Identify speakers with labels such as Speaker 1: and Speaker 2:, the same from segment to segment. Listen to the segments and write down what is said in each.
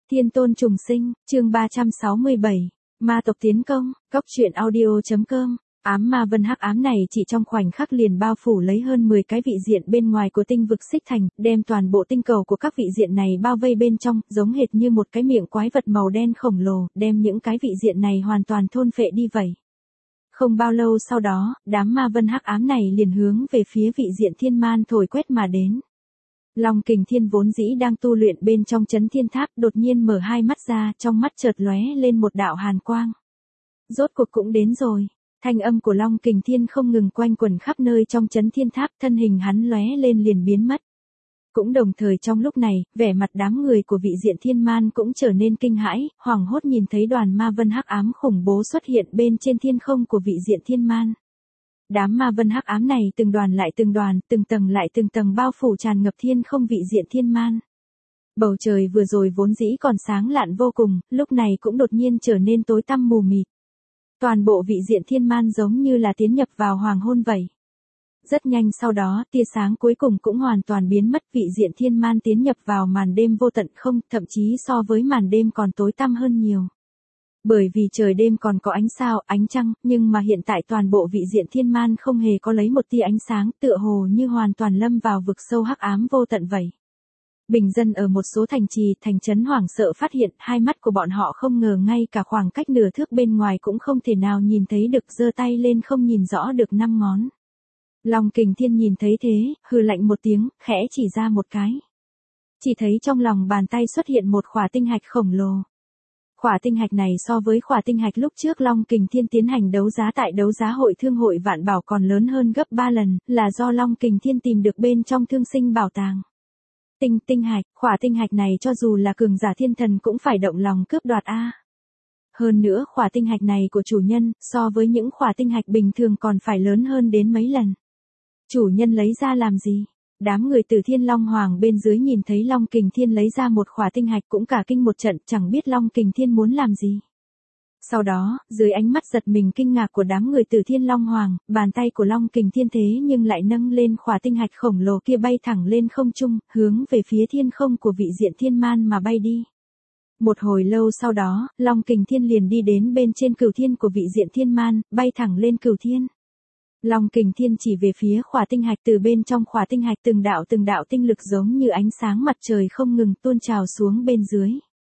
Speaker 1: Thiên tôn trùng sinh, chương 367, ma tộc tiến công, Cốc truyện audio.com. Ám ma vân hắc ám này chỉ trong khoảnh khắc liền bao phủ lấy hơn 10 cái vị diện bên ngoài của tinh vực Xích Thành, đem toàn bộ tinh cầu của các vị diện này bao vây bên trong, giống hệt như một cái miệng quái vật màu đen khổng lồ, đem những cái vị diện này hoàn toàn thôn phệ đi vậy. Không bao lâu sau đó, đám ma vân hắc ám này liền hướng về phía vị diện thiên man thổi quét mà đến. Long Kình Thiên vốn dĩ đang tu luyện bên trong chấn thiên tháp, đột nhiên mở hai mắt ra, trong mắt chợt lóe lên một đạo hàn quang. Rốt cuộc cũng đến rồi. Thanh âm của Long Kình Thiên không ngừng quanh quẩn khắp nơi trong chấn thiên tháp, thân hình hắn lóe lên liền biến mất. Cũng đồng thời trong lúc này, vẻ mặt đám người của vị diện thiên man cũng trở nên kinh hãi, hoảng hốt nhìn thấy đoàn ma vân hắc ám khủng bố xuất hiện bên trên thiên không của vị diện thiên man. Đám ma vân hắc ám này từng đoàn, từng tầng lại từng tầng bao phủ tràn ngập thiên không vị diện thiên man. Bầu trời vừa rồi vốn dĩ còn sáng lạn vô cùng, lúc này cũng đột nhiên trở nên tối tăm mù mịt. Toàn bộ vị diện thiên man giống như là tiến nhập vào hoàng hôn vậy. Rất nhanh sau đó, tia sáng cuối cùng cũng hoàn toàn biến mất, vị diện thiên man tiến nhập vào màn đêm vô tận không, thậm chí so với màn đêm còn tối tăm hơn nhiều. Bởi vì trời đêm còn có ánh sao, ánh trăng, nhưng mà hiện tại toàn bộ vị diện thiên man không hề có lấy một tia ánh sáng, tựa hồ như hoàn toàn lâm vào vực sâu hắc ám vô tận vậy. Bình dân ở một số thành trì, thành trấn hoảng sợ phát hiện, hai mắt của bọn họ không ngờ ngay cả khoảng cách nửa thước bên ngoài cũng không thể nào nhìn thấy được, giơ tay lên không nhìn rõ được 5 ngón. Long Kình Thiên nhìn thấy thế, hừ lạnh một tiếng, khẽ chỉ ra một cái. Chỉ thấy trong lòng bàn tay xuất hiện một khỏa tinh hạch khổng lồ. Khỏa tinh hạch này so với khỏa tinh hạch lúc trước Long Kình Thiên tiến hành đấu giá tại đấu giá hội Thương hội Vạn Bảo còn lớn hơn gấp 3 lần, là do Long Kình Thiên tìm được bên trong Thương Sinh bảo tàng. Tinh hạch, khỏa tinh hạch này cho dù là cường giả thiên thần cũng phải động lòng cướp đoạt a. Hơn nữa khỏa tinh hạch này của chủ nhân, so với những khỏa tinh hạch bình thường còn phải lớn hơn đến mấy lần. Chủ nhân lấy ra làm gì? Đám người từ Thiên Long Hoàng bên dưới nhìn thấy Long Kình Thiên lấy ra một khỏa tinh hạch cũng cả kinh một trận, chẳng biết Long Kình Thiên muốn làm gì. Sau đó, dưới ánh mắt giật mình kinh ngạc của đám người từ Thiên Long Hoàng, bàn tay của Long Kình Thiên thế nhưng lại nâng lên khỏa tinh hạch khổng lồ kia bay thẳng lên không trung, hướng về phía thiên không của vị diện thiên man mà bay đi. Một hồi lâu sau đó, Long Kình Thiên liền đi đến bên trên cửu thiên của vị diện thiên man, bay thẳng lên cửu thiên. Long Kình Thiên chỉ về phía khỏa tinh hạch, từ bên trong khỏa tinh hạch từng đạo tinh lực giống như ánh sáng mặt trời không ngừng tuôn trào xuống bên dưới.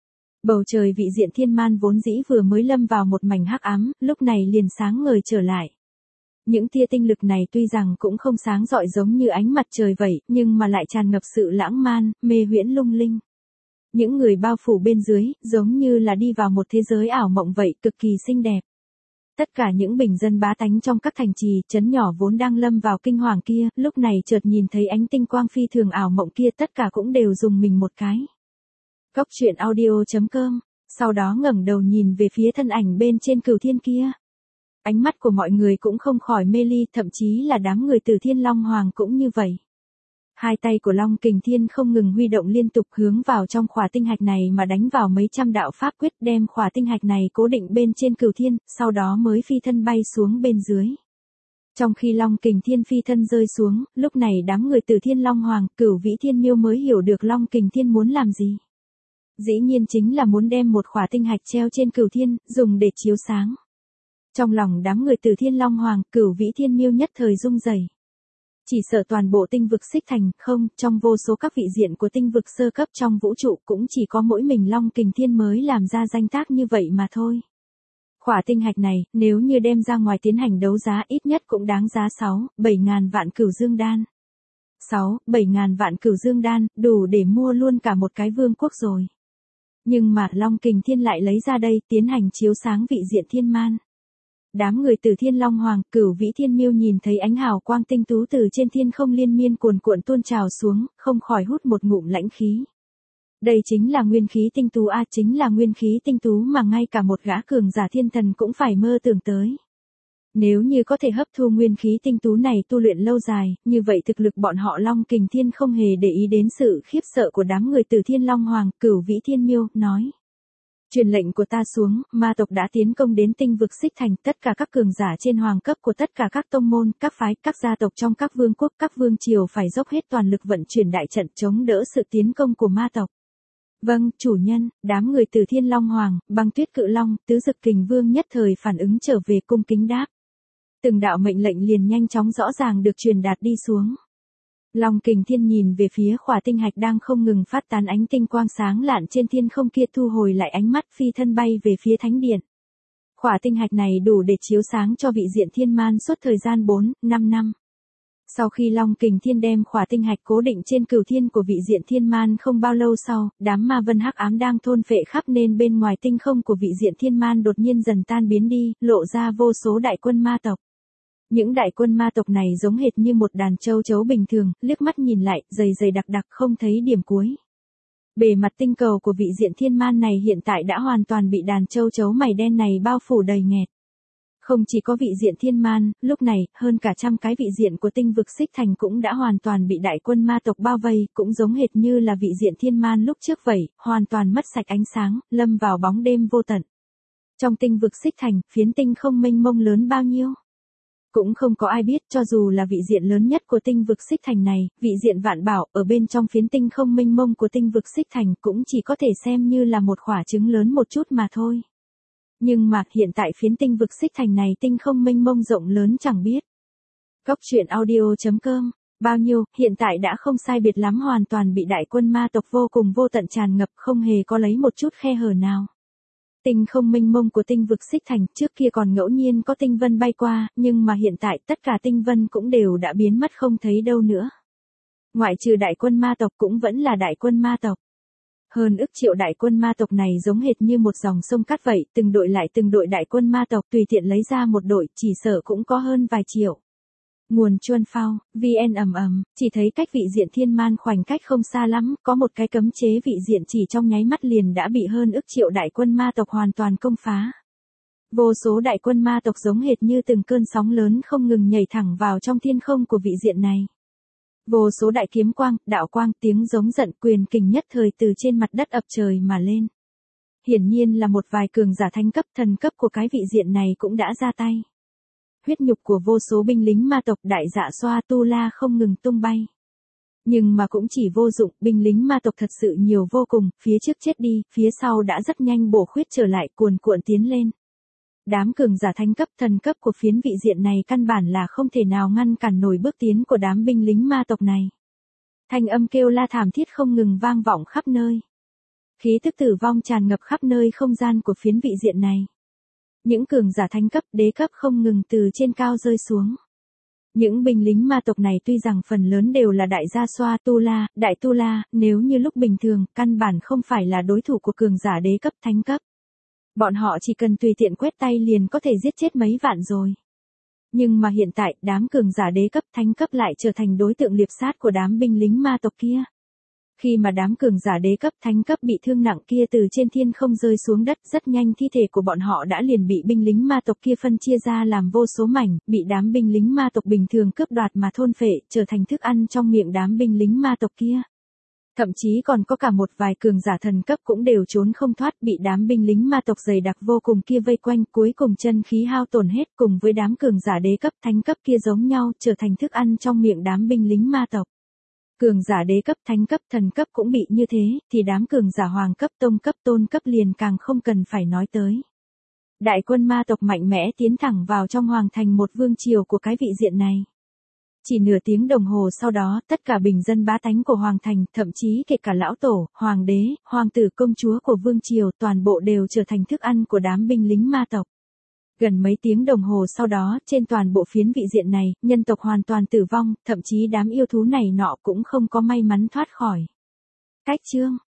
Speaker 1: Bầu trời vị diện thiên man vốn dĩ vừa mới lâm vào một mảnh hắc ám, lúc này liền sáng ngời trở lại. Những tia tinh lực này tuy rằng cũng không sáng rọi giống như ánh mặt trời vậy, nhưng mà lại tràn ngập sự lãng man, mê huyễn lung linh. Những người bao phủ bên dưới, giống như là đi vào một thế giới ảo mộng vậy, cực kỳ xinh đẹp. Tất cả những bình dân bá tánh trong các thành trì, trấn nhỏ vốn đang lâm vào kinh hoàng kia, lúc này chợt nhìn thấy ánh tinh quang phi thường ảo mộng kia, tất cả cũng đều dùng mình một cái. Cốc truyện audio.com, sau đó ngẩng đầu nhìn về phía thân ảnh bên trên cửu thiên kia. Ánh mắt của mọi người cũng không khỏi mê ly, thậm chí là đám người từ Thiên Long Hoàng cũng như vậy. Hai tay của Long Kình Thiên không ngừng huy động liên tục hướng vào trong khỏa tinh hạch này mà đánh vào mấy trăm đạo pháp quyết, đem khỏa tinh hạch này cố định bên trên cửu thiên, sau đó mới phi thân bay xuống bên dưới. Trong khi Long Kình Thiên phi thân rơi xuống, lúc này đám người từ Thiên Long Hoàng, Cửu Vĩ Thiên Miêu mới hiểu được Long Kình Thiên muốn làm gì. Dĩ nhiên chính là muốn đem một khỏa tinh hạch treo trên cửu thiên, dùng để chiếu sáng. Trong lòng đám người từ Thiên Long Hoàng, Cửu Vĩ Thiên Miêu nhất thời rung rẩy. Chỉ sợ toàn bộ tinh vực Xích Thành, không, trong vô số các vị diện của tinh vực sơ cấp trong vũ trụ cũng chỉ có mỗi mình Long Kình Thiên mới làm ra danh tác như vậy mà thôi. Khỏa tinh hạch này, nếu như đem ra ngoài tiến hành đấu giá ít nhất cũng đáng giá 6-7 ngàn vạn cửu dương đan. 6-7 ngàn vạn cửu dương đan, đủ để mua luôn cả một cái vương quốc rồi. Nhưng mà Long Kình Thiên lại lấy ra đây tiến hành chiếu sáng vị diện thiên man. Đám người từ Thiên Long Hoàng, Cửu Vĩ Thiên Miêu nhìn thấy ánh hào quang tinh tú từ trên thiên không liên miên cuồn cuộn tuôn trào xuống, không khỏi hút một ngụm lãnh khí. Đây chính là nguyên khí tinh tú a, chính là nguyên khí tinh tú mà ngay cả một gã cường giả thiên thần cũng phải mơ tưởng tới. Nếu như có thể hấp thu nguyên khí tinh tú này tu luyện lâu dài, như vậy thực lực bọn họ Long Kình Thiên không hề để ý đến sự khiếp sợ của đám người từ Thiên Long Hoàng, Cửu Vĩ Thiên Miêu, nói. Truyền lệnh của ta xuống, ma tộc đã tiến công đến tinh vực Xích Thành, tất cả các cường giả trên hoàng cấp của tất cả các tông môn, các phái, các gia tộc trong các vương quốc, các vương triều phải dốc hết toàn lực vận chuyển đại trận chống đỡ sự tiến công của ma tộc. Vâng, chủ nhân. Đám người từ Thiên Long Hoàng, Băng Tuyết Cự Long, Tứ Dực Kình Vương nhất thời phản ứng trở về cung kính đáp. Từng đạo mệnh lệnh liền nhanh chóng rõ ràng được truyền đạt đi xuống. Long Kình Thiên nhìn về phía khỏa tinh hạch đang không ngừng phát tán ánh tinh quang sáng lạn trên thiên không kia, thu hồi lại ánh mắt, phi thân bay về phía thánh điện. Khỏa tinh hạch này đủ để chiếu sáng cho vị diện thiên man suốt thời gian 4-5 năm. Sau khi Long Kình Thiên đem khỏa tinh hạch cố định trên cửu thiên của vị diện thiên man không bao lâu sau, đám ma vân hắc ám đang thôn phệ khắp nên bên ngoài tinh không của vị diện thiên man đột nhiên dần tan biến đi, lộ ra vô số đại quân ma tộc. Những đại quân ma tộc này giống hệt như một đàn châu chấu bình thường, liếc mắt nhìn lại, dày dày đặc đặc không thấy điểm cuối. Bề mặt tinh cầu của vị diện thiên man này hiện tại đã hoàn toàn bị đàn châu chấu mày đen này bao phủ đầy nghẹt. Không chỉ có vị diện thiên man, lúc này, hơn cả trăm cái vị diện của tinh vực xích thành cũng đã hoàn toàn bị đại quân ma tộc bao vây, cũng giống hệt như là vị diện thiên man lúc trước vậy, hoàn toàn mất sạch ánh sáng, lâm vào bóng đêm vô tận. Trong tinh vực xích thành, phiến tinh không mênh mông lớn bao nhiêu? Cũng không có ai biết, cho dù là vị diện lớn nhất của tinh vực xích thành này, vị diện vạn bảo, ở bên trong phiến tinh không mênh mông của tinh vực xích thành cũng chỉ có thể xem như là một quả trứng lớn một chút mà thôi. Nhưng mà, hiện tại phiến tinh vực xích thành này tinh không mênh mông rộng lớn chẳng biết. Cốc truyện audio.com, bao nhiêu, hiện tại đã không sai biệt lắm, hoàn toàn bị đại quân ma tộc vô cùng vô tận tràn ngập, không hề có lấy một chút khe hở nào. Tinh không mênh mông của tinh vực xích thành, trước kia còn ngẫu nhiên có tinh vân bay qua, nhưng mà hiện tại tất cả tinh vân cũng đều đã biến mất không thấy đâu nữa. Ngoại trừ đại quân ma tộc cũng vẫn là đại quân ma tộc. Hơn ức triệu đại quân ma tộc này giống hệt như một dòng sông cát vậy, từng đội lại từng đội đại quân ma tộc, tùy tiện lấy ra một đội, chỉ sợ cũng có hơn vài triệu. Nguồn Chuan Phao, VN chỉ thấy cách vị diện thiên man khoảnh cách không xa lắm, có một cái cấm chế vị diện chỉ trong nháy mắt liền đã bị hơn ức triệu đại quân ma tộc hoàn toàn công phá. Vô số đại quân ma tộc giống hệt như từng cơn sóng lớn không ngừng nhảy thẳng vào trong thiên không của vị diện này. Vô số đại kiếm quang, đạo quang, tiếng giống giận, quyền kình nhất thời từ trên mặt đất ập trời mà lên. Hiển nhiên là một vài cường giả thánh cấp, thần cấp của cái vị diện này cũng đã ra tay. Huyết nhục của vô số binh lính ma tộc đại dạ xoa tu la không ngừng tung bay. Nhưng mà cũng chỉ vô dụng, binh lính ma tộc thật sự nhiều vô cùng, phía trước chết đi, phía sau đã rất nhanh bổ khuyết trở lại, cuồn cuộn tiến lên. Đám cường giả thánh cấp, thần cấp của phiến vị diện này căn bản là không thể nào ngăn cản nổi bước tiến của đám binh lính ma tộc này. Thanh âm kêu la thảm thiết không ngừng vang vọng khắp nơi. Khí tức tử vong tràn ngập khắp nơi không gian của phiến vị diện này. Những cường giả thánh cấp, đế cấp không ngừng từ trên cao rơi xuống. Những binh lính ma tộc này tuy rằng phần lớn đều là đại gia xoa tu la, đại tu la, nếu như lúc bình thường, căn bản không phải là đối thủ của cường giả đế cấp, thánh cấp. Bọn họ chỉ cần tùy tiện quét tay liền có thể giết chết mấy vạn rồi. Nhưng mà hiện tại, đám cường giả đế cấp, thánh cấp lại trở thành đối tượng liệp sát của đám binh lính ma tộc kia. Khi mà đám cường giả đế cấp, thánh cấp bị thương nặng kia từ trên thiên không rơi xuống đất, rất nhanh thi thể của bọn họ đã liền bị binh lính ma tộc kia phân chia ra làm vô số mảnh, bị đám binh lính ma tộc bình thường cướp đoạt mà thôn phệ, trở thành thức ăn trong miệng đám binh lính ma tộc kia. Thậm chí còn có cả một vài cường giả thần cấp cũng đều trốn không thoát, bị đám binh lính ma tộc dày đặc vô cùng kia vây quanh, cuối cùng chân khí hao tổn hết, cùng với đám cường giả đế cấp, thánh cấp kia giống nhau, trở thành thức ăn trong miệng đám binh lính ma tộc. Cường giả đế cấp, thánh cấp, thần cấp cũng bị như thế, thì đám cường giả hoàng cấp, tông cấp, tôn cấp liền càng không cần phải nói tới. Đại quân ma tộc mạnh mẽ tiến thẳng vào trong hoàng thành một vương triều của cái vị diện này. Chỉ nửa tiếng đồng hồ sau đó, tất cả bình dân bá tánh của hoàng thành, thậm chí kể cả lão tổ, hoàng đế, hoàng tử, công chúa của vương triều, toàn bộ đều trở thành thức ăn của đám binh lính ma tộc. Gần mấy tiếng đồng hồ sau đó, trên toàn bộ phiến vị diện này, nhân tộc hoàn toàn tử vong, thậm chí đám yêu thú này nọ cũng không có may mắn thoát khỏi. Cách chương